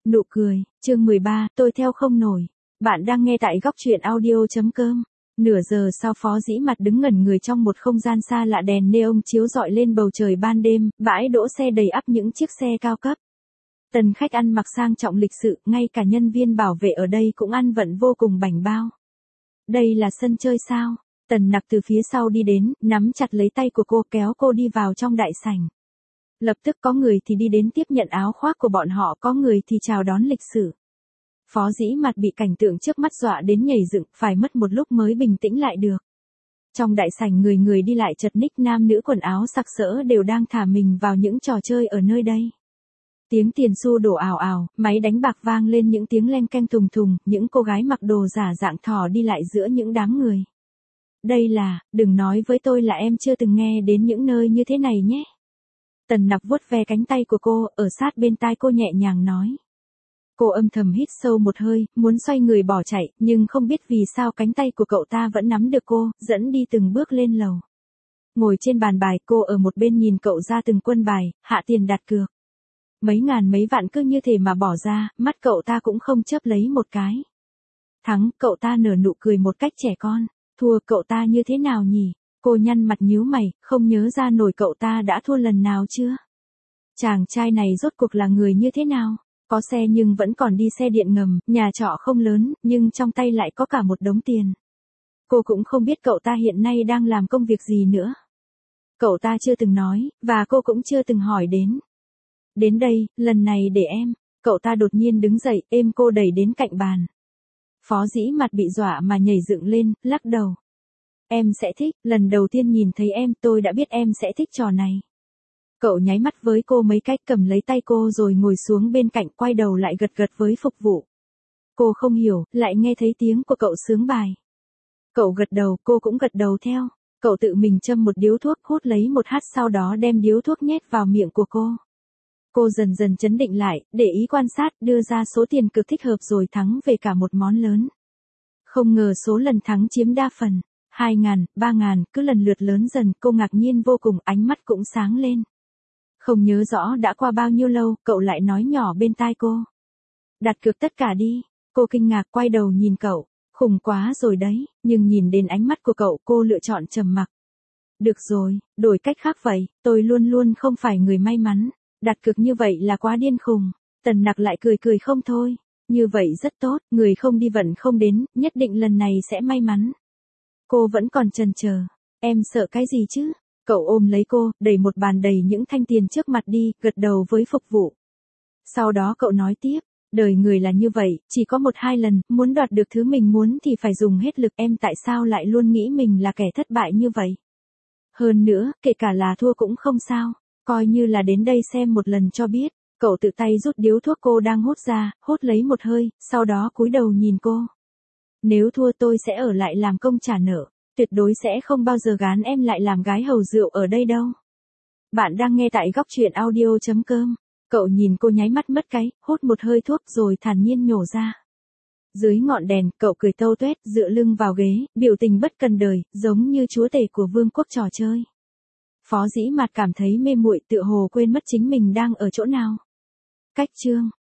Nụ cười, chương 13, tôi theo không nổi. Bạn đang nghe tại góc truyện audio.com. Nửa giờ sau Phó Dĩ Mặt đứng ngẩn người trong một không gian xa lạ, đèn neon chiếu rọi lên bầu trời ban đêm, bãi đỗ xe đầy ắp những chiếc xe cao cấp. Tần khách ăn mặc sang trọng lịch sự, ngay cả nhân viên bảo vệ ở đây cũng ăn vận vô cùng bảnh bao. Đây là sân chơi sao? Tần Nặc từ phía sau đi đến, nắm chặt lấy tay của cô kéo cô đi vào trong đại sảnh. Lập tức có người thì đi đến tiếp nhận áo khoác của bọn họ, có người thì chào đón lịch sự. Phó Dĩ Mặt bị cảnh tượng trước mắt dọa đến nhảy dựng, phải mất một lúc mới bình tĩnh lại được. Trong đại sảnh người người đi lại chật ních, nam nữ quần áo sặc sỡ đều đang thả mình vào những trò chơi ở nơi đây. Tiếng tiền xu đổ ào ào, máy đánh bạc vang lên những tiếng leng keng thùng thùng, những cô gái mặc đồ giả dạng thỏ đi lại giữa những đám người. Đây là, đừng nói với tôi là em chưa từng nghe đến những nơi như thế này nhé. Tần Nặc vuốt ve cánh tay của cô, ở sát bên tai cô nhẹ nhàng nói. Cô âm thầm hít sâu một hơi, muốn xoay người bỏ chạy, nhưng không biết vì sao cánh tay của cậu ta vẫn nắm được cô, dẫn đi từng bước lên lầu. Ngồi trên bàn bài, cô ở một bên nhìn cậu ra từng quân bài, hạ tiền đặt cược. Mấy ngàn mấy vạn cứ như thế mà bỏ ra, mắt cậu ta cũng không chớp lấy một cái. Thắng, cậu ta nở nụ cười một cách trẻ con. Thua, cậu ta như thế nào nhỉ? Cô nhăn mặt nhíu mày, không nhớ ra nổi cậu ta đã thua lần nào chưa? Chàng trai này rốt cuộc là người như thế nào? Có xe nhưng vẫn còn đi xe điện ngầm, nhà trọ không lớn, nhưng trong tay lại có cả một đống tiền. Cô cũng không biết cậu ta hiện nay đang làm công việc gì nữa. Cậu ta chưa từng nói, và cô cũng chưa từng hỏi đến. Đến đây, lần này để em. Cậu ta đột nhiên đứng dậy, ôm cô đẩy đến cạnh bàn. Phó Dĩ Mặt bị dọa mà nhảy dựng lên, lắc đầu. Em sẽ thích, lần đầu tiên nhìn thấy em tôi đã biết em sẽ thích trò này. Cậu nháy mắt với cô mấy cách, cầm lấy tay cô rồi ngồi xuống bên cạnh, quay đầu lại gật gật với phục vụ. Cô không hiểu, lại nghe thấy tiếng của cậu sướng bài. Cậu gật đầu, cô cũng gật đầu theo. Cậu tự mình châm một điếu thuốc, hút lấy một hắt, sau đó đem điếu thuốc nhét vào miệng của cô. Cô dần dần trấn định lại, để ý quan sát, đưa ra số tiền cực thích hợp rồi thắng về cả một món lớn. Không ngờ số lần thắng chiếm đa phần. 2.000, 3.000, cứ lần lượt lớn dần, cô ngạc nhiên vô cùng, ánh mắt cũng sáng lên. Không nhớ rõ đã qua bao nhiêu lâu, cậu lại nói nhỏ bên tai cô. Đặt cược tất cả đi. Cô kinh ngạc quay đầu nhìn cậu. Khủng quá rồi đấy, nhưng nhìn đến ánh mắt của cậu, cô lựa chọn trầm mặc. Được rồi, đổi cách khác vậy, tôi luôn luôn không phải người may mắn. Đặt cược như vậy là quá điên khùng. Tần Nặc lại cười cười không thôi. Như vậy rất tốt, người không đi vận không đến, nhất định lần này sẽ may mắn. Cô vẫn còn chần chờ. Em sợ cái gì chứ? Cậu ôm lấy cô, đẩy một bàn đầy những thanh tiền trước mặt đi, gật đầu với phục vụ. Sau đó cậu nói tiếp, đời người là như vậy, chỉ có một hai lần, muốn đoạt được thứ mình muốn thì phải dùng hết lực. Em tại sao lại luôn nghĩ mình là kẻ thất bại như vậy? Hơn nữa, kể cả là thua cũng không sao, coi như là đến đây xem một lần cho biết. Cậu tự tay rút điếu thuốc cô đang hút ra, hút lấy một hơi, sau đó cúi đầu nhìn cô. Nếu thua tôi sẽ ở lại làm công trả nợ, tuyệt đối sẽ không bao giờ gán em lại làm gái hầu rượu ở đây đâu. Bạn đang nghe tại góc truyện audio.com. Cậu nhìn cô nháy mắt mất cái, hút một hơi thuốc rồi thản nhiên nhổ ra. Dưới ngọn đèn, cậu cười tâu tuét, dựa lưng vào ghế, biểu tình bất cần đời, giống như chúa tể của vương quốc trò chơi. Phó Dĩ Mặt cảm thấy mê muội, tựa hồ quên mất chính mình đang ở chỗ nào. Cách chương